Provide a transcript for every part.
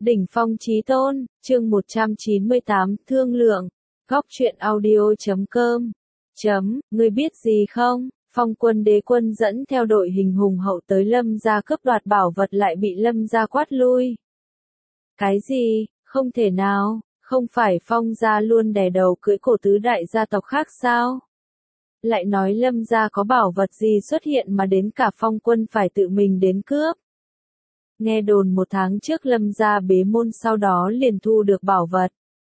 Đỉnh phong chí tôn, chương 198, thương lượng. Góc truyện audio.com. Ngươi biết gì không? Phong quân đế quân dẫn theo đội hình hùng hậu tới Lâm gia cướp đoạt bảo vật lại bị Lâm gia quát lui. Cái gì? Không thể nào, không phải Phong gia luôn đè đầu cưỡi cổ tứ đại gia tộc khác sao? Lại nói Lâm gia có bảo vật gì xuất hiện mà đến cả Phong quân phải tự mình đến cướp. Nghe đồn 1 tháng trước Lâm gia bế môn sau đó liền thu được bảo vật.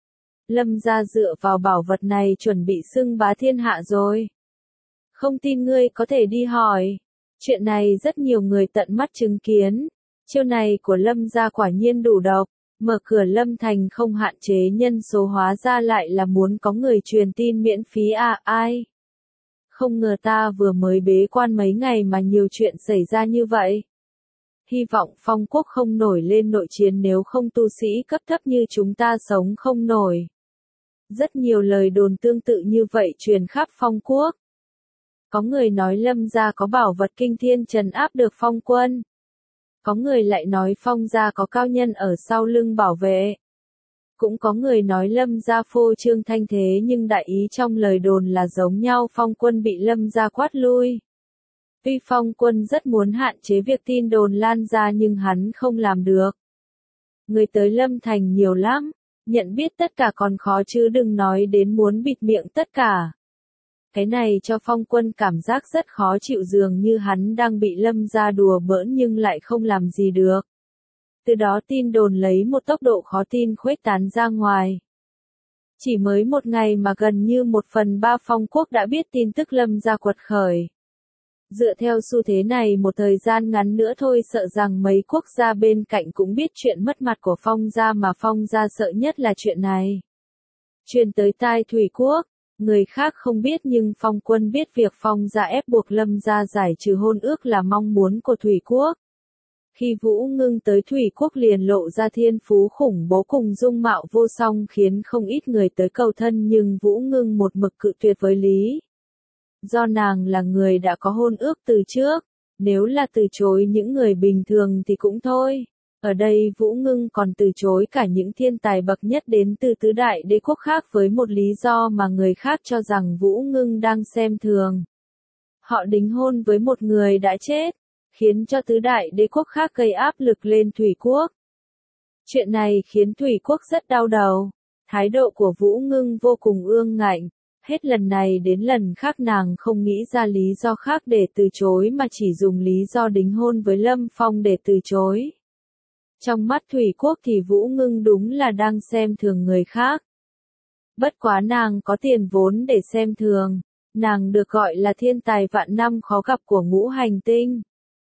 Lâm gia dựa vào bảo vật này chuẩn bị xưng bá thiên hạ rồi. Không tin ngươi có thể đi hỏi. Chuyện này rất nhiều người tận mắt chứng kiến. Chiêu này của Lâm gia quả nhiên đủ độc. Mở cửa Lâm thành không hạn chế nhân số, hóa ra lại là muốn có người truyền tin miễn phí à? Ai? Không ngờ ta vừa mới bế quan mấy ngày mà nhiều chuyện xảy ra như vậy. Hy vọng Phong quốc không nổi lên nội chiến, nếu không tu sĩ cấp thấp như chúng ta sống không nổi. Rất nhiều lời đồn tương tự như vậy truyền khắp Phong quốc. Có người nói Lâm gia có bảo vật kinh thiên trấn áp được Phong quân. Có người lại nói Phong gia có cao nhân ở sau lưng bảo vệ. Cũng có người nói Lâm gia phô trương thanh thế, nhưng đại ý trong lời đồn là giống nhau, Phong quân bị Lâm gia quát lui. Tuy Phong quân rất muốn hạn chế việc tin đồn lan ra nhưng hắn không làm được. Người tới Lâm thành nhiều lắm, nhận biết tất cả còn khó chứ đừng nói đến muốn bịt miệng tất cả. Cái này cho Phong quân cảm giác rất khó chịu, dường như hắn đang bị Lâm gia đùa bỡn nhưng lại không làm gì được. Từ đó tin đồn lấy một tốc độ khó tin khuếch tán ra ngoài. Chỉ mới 1 ngày mà gần như 1/3 Phong quốc đã biết tin tức Lâm gia quật khởi. Dựa theo xu thế này, một thời gian ngắn nữa thôi sợ rằng mấy quốc gia bên cạnh cũng biết chuyện mất mặt của Phong gia, mà Phong gia sợ nhất là chuyện này truyền tới tai Thủy quốc. Người khác không biết nhưng Phong quân biết việc Phong gia ép buộc Lâm gia giải trừ hôn ước là mong muốn của Thủy quốc. Khi Vũ Ngưng tới Thủy quốc liền lộ ra thiên phú khủng bố cùng dung mạo vô song, khiến không ít người tới cầu thân, nhưng Vũ Ngưng một mực cự tuyệt với lý do nàng là người đã có hôn ước từ trước, nếu là từ chối những người bình thường thì cũng thôi. Ở đây Vũ Ngưng còn từ chối cả những thiên tài bậc nhất đến từ tứ đại đế quốc khác với một lý do mà người khác cho rằng Vũ Ngưng đang xem thường. Họ đính hôn với một người đã chết, khiến cho tứ đại đế quốc khác gây áp lực lên Thủy quốc. Chuyện này khiến Thủy quốc rất đau đầu. Thái độ của Vũ Ngưng vô cùng ương ngạnh. Hết lần này đến lần khác nàng không nghĩ ra lý do khác để từ chối mà chỉ dùng lý do đính hôn với Lâm Phong để từ chối. Trong mắt Thủy quốc thì Vũ Ngưng đúng là đang xem thường người khác. Bất quá nàng có tiền vốn để xem thường. Nàng được gọi là thiên tài vạn năm khó gặp của ngũ hành tinh.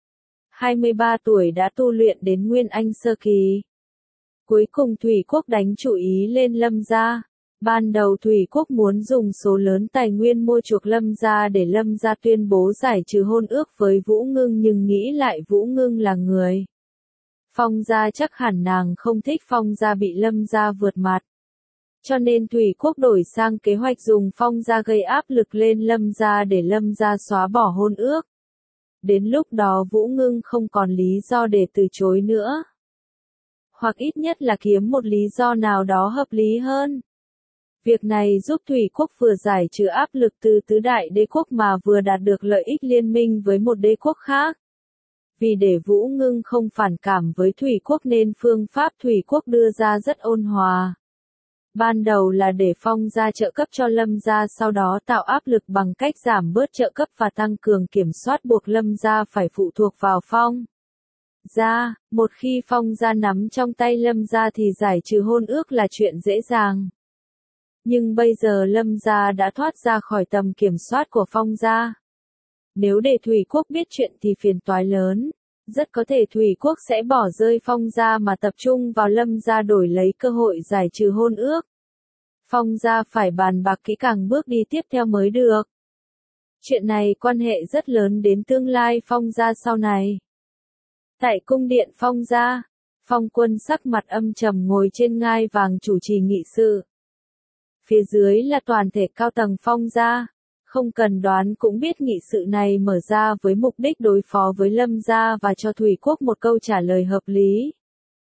23 tuổi đã tu luyện đến Nguyên Anh sơ kỳ. Cuối cùng Thủy quốc đánh chủ ý lên Lâm gia. Ban đầu Thủy quốc muốn dùng số lớn tài nguyên mua chuộc Lâm gia để Lâm gia tuyên bố giải trừ hôn ước với Vũ Ngưng, nhưng nghĩ lại Vũ Ngưng là người Phong gia, chắc hẳn nàng không thích Phong gia bị Lâm gia vượt mặt. Cho nên Thủy quốc đổi sang kế hoạch dùng Phong gia gây áp lực lên Lâm gia để Lâm gia xóa bỏ hôn ước. Đến lúc đó Vũ Ngưng không còn lý do để từ chối nữa. Hoặc ít nhất là kiếm một lý do nào đó hợp lý hơn. Việc này giúp Thủy quốc vừa giải trừ áp lực từ tứ đại đế quốc mà vừa đạt được lợi ích liên minh với một đế quốc khác. Vì để Vũ Ngưng không phản cảm với Thủy quốc nên phương pháp Thủy quốc đưa ra rất ôn hòa. Ban đầu là để Phong gia trợ cấp cho Lâm gia, sau đó tạo áp lực bằng cách giảm bớt trợ cấp và tăng cường kiểm soát, buộc Lâm gia phải phụ thuộc vào Phong gia. Một khi Phong gia nắm trong tay Lâm gia thì giải trừ hôn ước là chuyện dễ dàng. Nhưng bây giờ Lâm gia đã thoát ra khỏi tầm kiểm soát của Phong gia. Nếu để Thủy quốc biết chuyện thì phiền toái lớn. Rất có thể Thủy quốc sẽ bỏ rơi Phong gia mà tập trung vào Lâm gia đổi lấy cơ hội giải trừ hôn ước. Phong gia phải bàn bạc kỹ càng bước đi tiếp theo mới được. Chuyện này quan hệ rất lớn đến tương lai Phong gia sau này. Tại cung điện Phong gia, Phong quân sắc mặt âm trầm ngồi trên ngai vàng chủ trì nghị sự. Phía dưới là toàn thể cao tầng Phong gia. Không cần đoán cũng biết nghị sự này mở ra với mục đích đối phó với Lâm gia và cho Thủy quốc một câu trả lời hợp lý.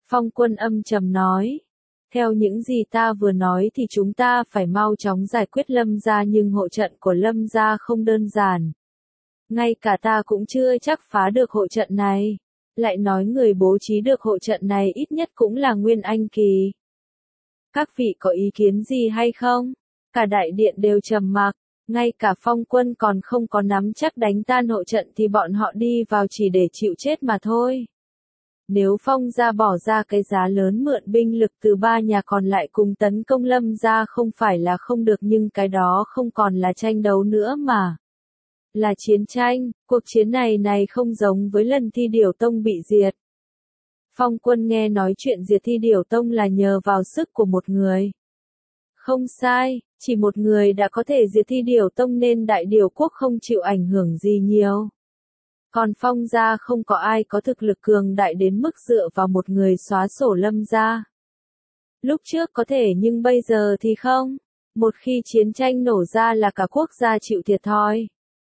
Phong Quân âm trầm nói. Theo những gì ta vừa nói thì chúng ta phải mau chóng giải quyết Lâm gia, nhưng hộ trận của Lâm gia không đơn giản. Ngay cả ta cũng chưa chắc phá được hộ trận này. Lại nói người bố trí được hộ trận này ít nhất cũng là Nguyên Anh kỳ. Các vị có ý kiến gì hay không? Cả đại điện đều trầm mặc, ngay cả Phong Quân còn không có nắm chắc đánh tan hộ trận thì bọn họ đi vào chỉ để chịu chết mà thôi. Nếu Phong gia bỏ ra cái giá lớn mượn binh lực từ ba nhà còn lại cùng tấn công Lâm gia không phải là không được, nhưng cái đó không còn là tranh đấu nữa mà là chiến tranh. Cuộc chiến này không giống với lần Thi Điểu Tông bị diệt. Phong Quân nghe nói chuyện diệt Thi Điểu Tông là nhờ vào sức của một người. Không sai, chỉ một người đã có thể diệt Thi Điểu Tông nên Đại Điểu Quốc không chịu ảnh hưởng gì nhiều. Còn Phong gia không có ai có thực lực cường đại đến mức dựa vào một người xóa sổ Lâm gia. Lúc trước có thể nhưng bây giờ thì không. Một khi chiến tranh nổ ra là cả quốc gia chịu thiệt thòi.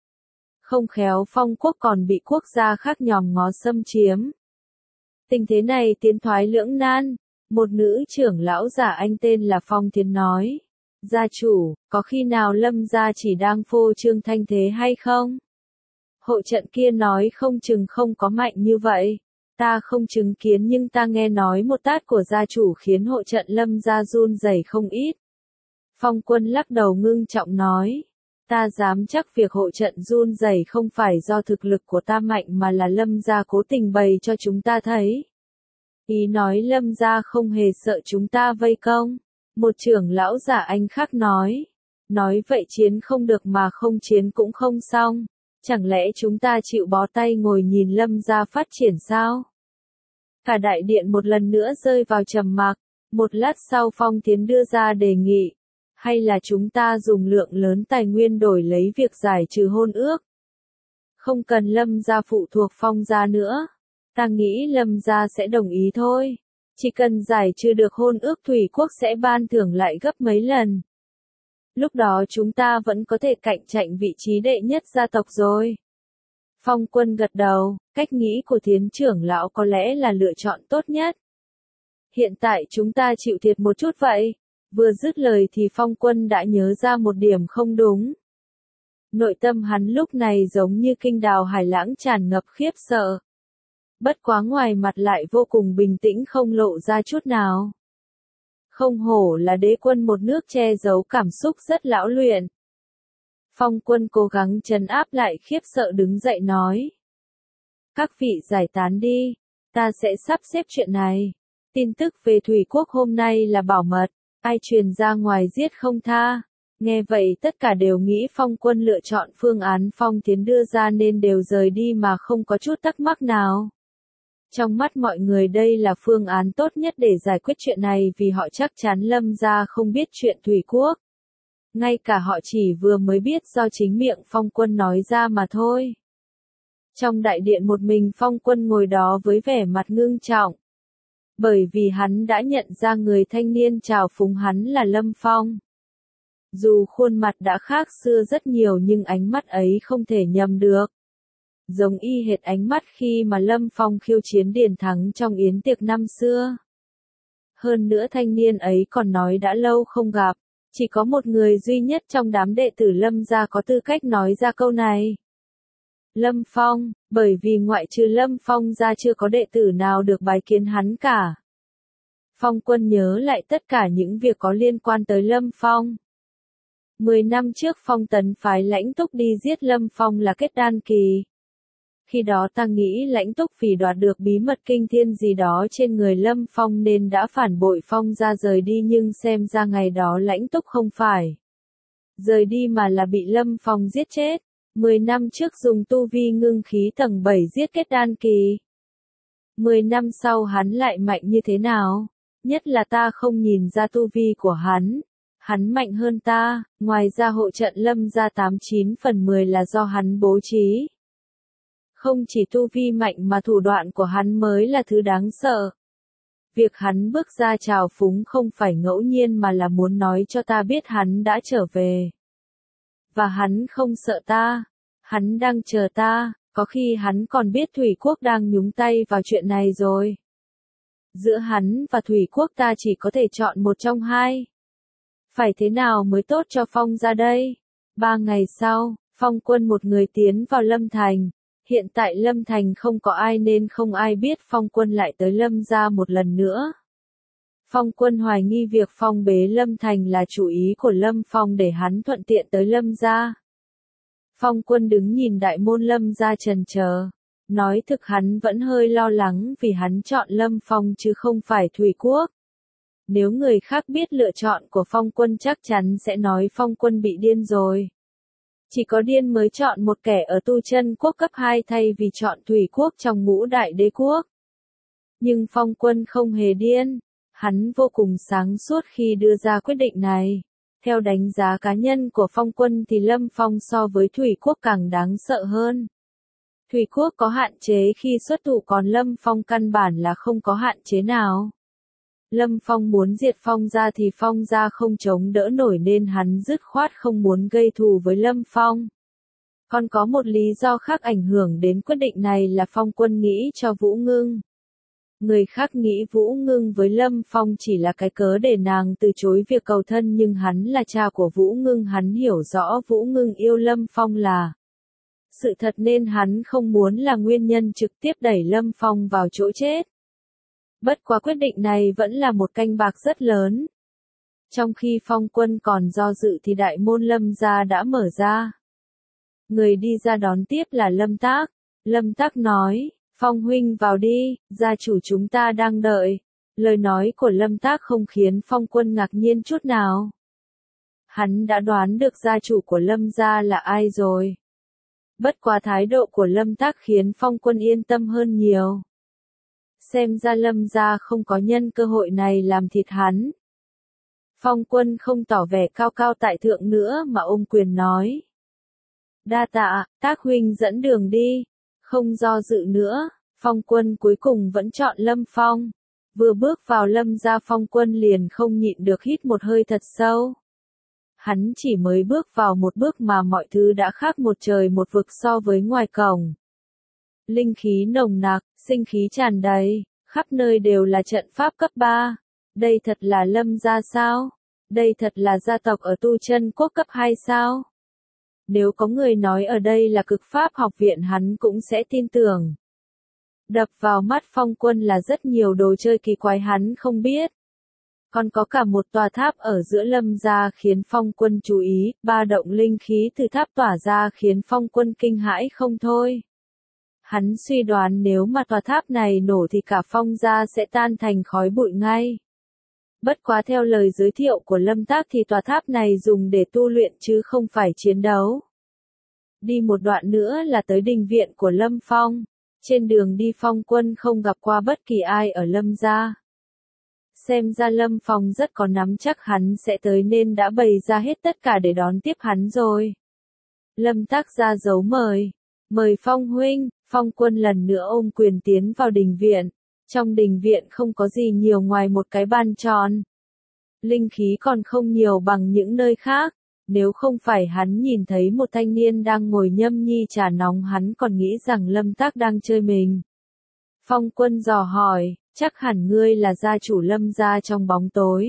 Không khéo Phong quốc còn bị quốc gia khác nhòm ngó xâm chiếm. Tình thế này tiến thoái lưỡng nan. Một nữ trưởng lão giả anh tên là Phong Thiến nói. Gia chủ, có khi nào Lâm gia chỉ đang phô trương thanh thế hay không? Hộ trận kia nói không chừng không có mạnh như vậy. Ta không chứng kiến nhưng ta nghe nói một tát của gia chủ khiến hộ trận Lâm gia run rẩy không ít. Phong Quân lắc đầu ngưng trọng nói. Ta dám chắc việc hộ trận run rẩy không phải do thực lực của ta mạnh mà là Lâm gia cố tình bày cho chúng ta thấy. Ý nói Lâm gia không hề sợ chúng ta vây công. Một trưởng lão giả anh khác nói. Nói vậy chiến không được mà không chiến cũng không xong. Chẳng lẽ chúng ta chịu bó tay ngồi nhìn Lâm gia phát triển sao? Cả đại điện một lần nữa rơi vào trầm mặc. Một lát sau Phong Thiến đưa ra đề nghị. Hay là chúng ta dùng lượng lớn tài nguyên đổi lấy việc giải trừ hôn ước? Không cần Lâm gia phụ thuộc Phong gia nữa. Ta nghĩ Lâm gia sẽ đồng ý thôi. Chỉ cần giải trừ được hôn ước Thủy Quốc sẽ ban thưởng lại gấp mấy lần. Lúc đó chúng ta vẫn có thể cạnh tranh vị trí đệ nhất gia tộc rồi. Phong Quân gật đầu, cách nghĩ của Thiến trưởng lão có lẽ là lựa chọn tốt nhất. Hiện tại chúng ta chịu thiệt một chút vậy. Vừa dứt lời thì Phong Quân đã nhớ ra một điểm không đúng. Nội tâm hắn lúc này giống như kinh đào hải lãng tràn ngập khiếp sợ. Bất quá ngoài mặt lại vô cùng bình tĩnh không lộ ra chút nào. Không hổ là đế quân một nước che giấu cảm xúc rất lão luyện. Phong Quân cố gắng trấn áp lại khiếp sợ đứng dậy nói. Các vị giải tán đi, ta sẽ sắp xếp chuyện này. Tin tức về Thủy Quốc hôm nay là bảo mật, ai truyền ra ngoài giết không tha. Nghe vậy tất cả đều nghĩ Phong Quân lựa chọn phương án Phong Thiến đưa ra nên đều rời đi mà không có chút thắc mắc nào. Trong mắt mọi người đây là phương án tốt nhất để giải quyết chuyện này vì họ chắc chắn Lâm gia không biết chuyện Thủy Quốc. Ngay cả họ chỉ vừa mới biết do chính miệng Phong Quân nói ra mà thôi. Trong đại điện một mình Phong Quân ngồi đó với vẻ mặt ngưng trọng. Bởi vì hắn đã nhận ra người thanh niên chào phúng hắn là Lâm Phong. Dù khuôn mặt đã khác xưa rất nhiều nhưng ánh mắt ấy không thể nhầm được. Giống y hệt ánh mắt khi mà Lâm Phong khiêu chiến Điền Thắng trong yến tiệc năm xưa. Hơn nữa thanh niên ấy còn nói đã lâu không gặp, chỉ có một người duy nhất trong đám đệ tử Lâm gia có tư cách nói ra câu này. Lâm Phong, bởi vì ngoại trừ Lâm Phong ra chưa có đệ tử nào được bái kiến hắn cả. Phong Quân nhớ lại tất cả những việc có liên quan tới Lâm Phong. 10 năm trước Phong Tấn phái Lãnh Túc đi giết Lâm Phong là kết đan kỳ. Khi đó ta nghĩ Lãnh Túc vì đoạt được bí mật kinh thiên gì đó trên người Lâm Phong nên đã phản bội Phong ra rời đi, nhưng xem ra ngày đó Lãnh Túc không phải rời đi mà là bị Lâm Phong giết chết. 10 năm trước dùng tu vi ngưng khí tầng 7 giết kết đan kỳ. 10 năm sau hắn lại mạnh như thế nào? Nhất là ta không nhìn ra tu vi của hắn. Hắn mạnh hơn ta, ngoài ra hộ trận Lâm gia 89 phần 10 là do hắn bố trí. Không chỉ tu vi mạnh mà thủ đoạn của hắn mới là thứ đáng sợ. Việc hắn bước ra chào phúng không phải ngẫu nhiên mà là muốn nói cho ta biết hắn đã trở về. Và hắn không sợ ta. Hắn đang chờ ta, có khi hắn còn biết Thủy Quốc đang nhúng tay vào chuyện này rồi. Giữa hắn và Thủy Quốc ta chỉ có thể chọn một trong hai. Phải thế nào mới tốt cho Phong gia đây? 3 ngày sau, Phong Quân một người tiến vào Lâm Thành. Hiện tại Lâm Thành không có ai nên không ai biết Phong Quân lại tới Lâm gia một lần nữa. Phong Quân hoài nghi việc phong bế Lâm Thành là chủ ý của Lâm Phong để hắn thuận tiện tới Lâm gia. Phong Quân đứng nhìn đại môn Lâm gia trần chờ. Nói thực hắn vẫn hơi lo lắng vì hắn chọn Lâm Phong chứ không phải Thủy Quốc. Nếu người khác biết lựa chọn của Phong Quân chắc chắn sẽ nói Phong Quân bị điên rồi. Chỉ có điên mới chọn một kẻ ở tu chân quốc cấp 2 thay vì chọn Thủy Quốc trong ngũ đại đế quốc. Nhưng Phong Quân không hề điên. Hắn vô cùng sáng suốt khi đưa ra quyết định này. Theo đánh giá cá nhân của Phong Quân thì Lâm Phong so với Thủy Quốc càng đáng sợ hơn. Thủy Quốc có hạn chế khi xuất thủ còn Lâm Phong căn bản là không có hạn chế nào. Lâm Phong muốn diệt Phong gia thì Phong gia không chống đỡ nổi nên hắn dứt khoát không muốn gây thù với Lâm Phong. Còn có một lý do khác ảnh hưởng đến quyết định này là Phong Quân nghĩ cho Vũ Ngưng. Người khác nghĩ Vũ Ngưng với Lâm Phong chỉ là cái cớ để nàng từ chối việc cầu thân nhưng hắn là cha của Vũ Ngưng, hắn hiểu rõ Vũ Ngưng yêu Lâm Phong là sự thật nên hắn không muốn là nguyên nhân trực tiếp đẩy Lâm Phong vào chỗ chết. Bất quá quyết định này vẫn là một canh bạc rất lớn. Trong khi Phong Quân còn do dự thì đại môn Lâm gia đã mở ra. Người đi ra đón tiếp là Lâm Tác. Lâm Tác nói, Phong huynh vào đi, gia chủ chúng ta đang đợi. Lời nói của Lâm Tác không khiến Phong Quân ngạc nhiên chút nào. Hắn đã đoán được gia chủ của Lâm gia là ai rồi. Bất quá thái độ của Lâm Tác khiến Phong Quân yên tâm hơn nhiều. Xem ra Lâm gia không có nhân cơ hội này làm thịt hắn. Phong Quân không tỏ vẻ cao cao tại thượng nữa mà ôm quyền nói. Đa tạ, Tác huynh dẫn đường đi. Không do dự nữa, Phong Quân cuối cùng vẫn chọn Lâm Phong. Vừa bước vào Lâm gia Phong Quân liền không nhịn được hít một hơi thật sâu. Hắn chỉ mới bước vào một bước mà mọi thứ đã khác một trời một vực so với ngoài cổng. Linh khí nồng nặc, sinh khí tràn đầy, khắp nơi đều là trận pháp cấp 3. Đây thật là Lâm gia sao? Đây thật là gia tộc ở tu chân quốc cấp 2 sao? Nếu có người nói ở đây là cực pháp học viện hắn cũng sẽ tin tưởng. Đập vào mắt Phong Quân là rất nhiều đồ chơi kỳ quái hắn không biết. Còn có cả một tòa tháp ở giữa Lâm gia khiến Phong Quân chú ý, ba động linh khí từ tháp tỏa ra khiến Phong Quân kinh hãi không thôi. Hắn suy đoán nếu mà tòa tháp này nổ thì cả Phong gia sẽ tan thành khói bụi ngay. Bất quá theo lời giới thiệu của Lâm Tác thì tòa tháp này dùng để tu luyện chứ không phải chiến đấu. Đi một đoạn nữa là tới đình viện của Lâm Phong. Trên đường đi Phong Quân không gặp qua bất kỳ ai ở Lâm gia. Xem ra Lâm Phong rất có nắm chắc hắn sẽ tới nên đã bày ra hết tất cả để đón tiếp hắn rồi. Lâm Tác ra dấu mời. Mời Phong huynh, Phong Quân lần nữa ôm quyền tiến vào đình viện. Trong đình viện không có gì nhiều ngoài một cái bàn tròn. Linh khí còn không nhiều bằng những nơi khác. Nếu không phải hắn nhìn thấy một thanh niên đang ngồi nhâm nhi trà nóng hắn còn nghĩ rằng Lâm Tác đang chơi mình. Phong Quân dò hỏi, chắc hẳn ngươi là gia chủ Lâm gia trong bóng tối.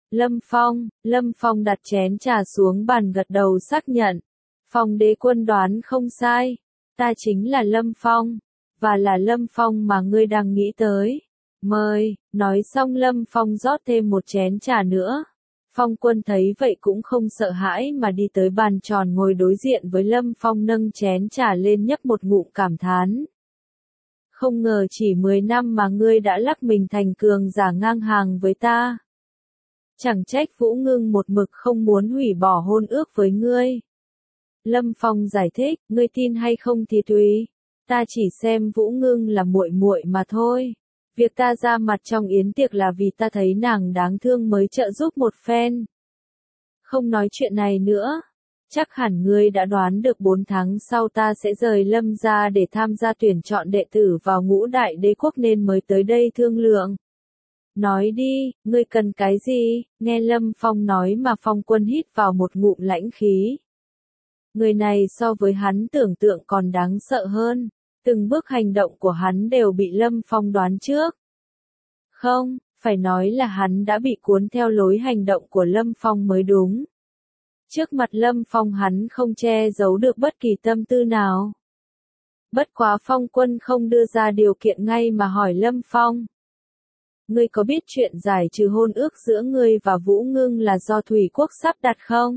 Lâm Phong đặt chén trà xuống bàn gật đầu xác nhận. Phong đế quân đoán không sai. Ta chính là Lâm Phong. Và là Lâm Phong mà ngươi đang nghĩ tới. Mời, nói xong Lâm Phong rót thêm một chén trà nữa. Phong Quân thấy vậy cũng không sợ hãi mà đi tới bàn tròn ngồi đối diện với Lâm Phong nâng chén trà lên nhấp một ngụm cảm thán. Không ngờ chỉ 10 năm mà ngươi đã lắc mình thành cường giả ngang hàng với ta. Chẳng trách Vũ Ngưng một mực không muốn hủy bỏ hôn ước với ngươi. Lâm Phong giải thích, ngươi tin hay không thì tùy. Ta chỉ xem Vũ Ngưng là muội muội mà thôi. Việc ta ra mặt trong yến tiệc là vì ta thấy nàng đáng thương mới trợ giúp một phen. Không nói chuyện này nữa. Chắc hẳn ngươi đã đoán được 4 tháng sau ta sẽ rời Lâm gia để tham gia tuyển chọn đệ tử vào ngũ đại đế quốc nên mới tới đây thương lượng. Nói đi, ngươi cần cái gì? Nghe Lâm Phong nói mà Phong Quân hít vào một ngụm lãnh khí. Người này so với hắn tưởng tượng còn đáng sợ hơn. Từng bước hành động của hắn đều bị Lâm Phong đoán trước. không, phải nói là hắn đã bị cuốn theo lối hành động của Lâm Phong mới đúng. Trước mặt Lâm Phong hắn không che giấu được bất kỳ tâm tư nào. Bất quá Phong Quân không đưa ra điều kiện ngay mà hỏi Lâm Phong. Ngươi có biết chuyện giải trừ hôn ước giữa ngươi và Vũ Ngưng là do Thủy Quốc sắp đặt không?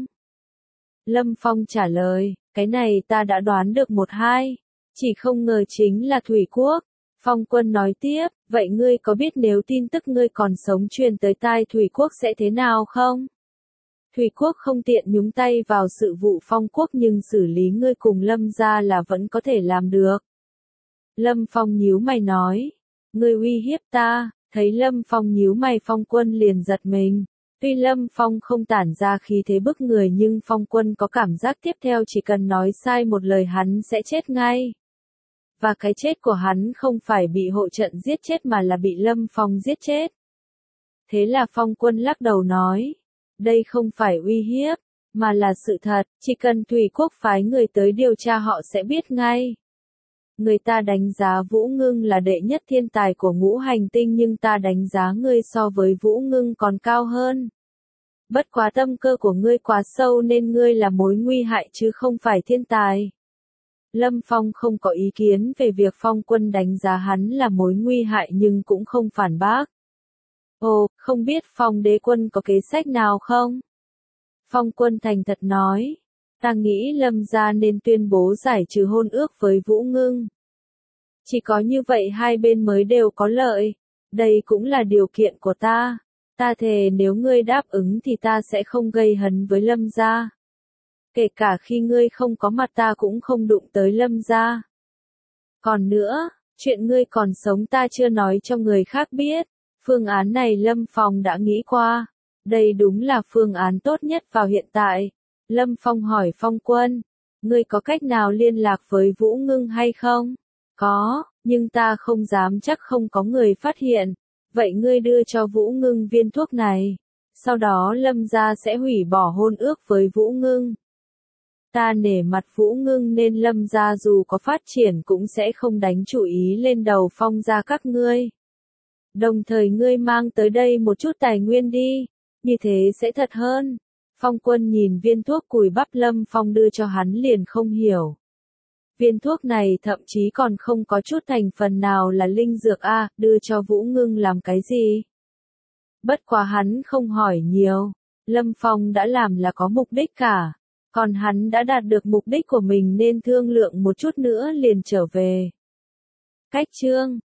Lâm Phong trả lời, cái này ta đã đoán được một hai, chỉ không ngờ chính là Thủy Quốc. Phong Quân nói tiếp, vậy ngươi có biết nếu tin tức ngươi còn sống truyền tới tai Thủy Quốc sẽ thế nào không? Thủy Quốc không tiện nhúng tay vào sự vụ Phong Quốc nhưng xử lý ngươi cùng Lâm gia là vẫn có thể làm được. Lâm Phong nhíu mày nói, ngươi uy hiếp ta, thấy Lâm Phong nhíu mày Phong Quân liền giật mình. Tuy Lâm Phong không tản ra khí thế bức người nhưng Phong Quân có cảm giác tiếp theo chỉ cần nói sai một lời hắn sẽ chết ngay. Và cái chết của hắn không phải bị hội trận giết chết mà là bị Lâm Phong giết chết. Thế là Phong Quân lắc đầu nói, đây không phải uy hiếp, mà là sự thật, chỉ cần Thủy Quốc phái người tới điều tra họ sẽ biết ngay. Người ta đánh giá Vũ Ngưng là đệ nhất thiên tài của ngũ hành tinh nhưng ta đánh giá ngươi so với Vũ Ngưng còn cao hơn. Bất quá tâm cơ của ngươi quá sâu nên ngươi là mối nguy hại chứ không phải thiên tài. Lâm Phong không có ý kiến về việc Phong Quân đánh giá hắn là mối nguy hại nhưng cũng không phản bác. Ồ, không biết Phong Đế Quân có kế sách nào không? Phong Quân thành thật nói, ta nghĩ Lâm gia nên tuyên bố giải trừ hôn ước với Vũ Ngưng. Chỉ có như vậy hai bên mới đều có lợi. Đây cũng là điều kiện của ta. Ta thề nếu ngươi đáp ứng thì ta sẽ không gây hấn với Lâm gia. Kể cả khi ngươi không có mặt ta cũng không đụng tới Lâm gia. Còn nữa, chuyện ngươi còn sống ta chưa nói cho người khác biết. Phương án này Lâm Phong đã nghĩ qua. Đây đúng là phương án tốt nhất vào hiện tại. Lâm Phong hỏi Phong Quân, ngươi có cách nào liên lạc với Vũ Ngưng hay không? Có, nhưng ta không dám chắc không có người phát hiện. Vậy ngươi đưa cho Vũ Ngưng viên thuốc này. Sau đó Lâm gia sẽ hủy bỏ hôn ước với Vũ Ngưng. Ta nể mặt Vũ Ngưng nên Lâm gia dù có phát triển cũng sẽ không đánh chủ ý lên đầu Phong gia các ngươi. Đồng thời ngươi mang tới đây một chút tài nguyên đi, như thế sẽ thật hơn. Phong Quân nhìn viên thuốc cùi bắp Lâm Phong đưa cho hắn liền không hiểu. Viên thuốc này thậm chí còn không có chút thành phần nào là linh dược a, đưa cho Vũ Ngưng làm cái gì? Bất quá hắn không hỏi nhiều, Lâm Phong đã làm là có mục đích cả, còn hắn đã đạt được mục đích của mình nên thương lượng một chút nữa liền trở về. Cách chương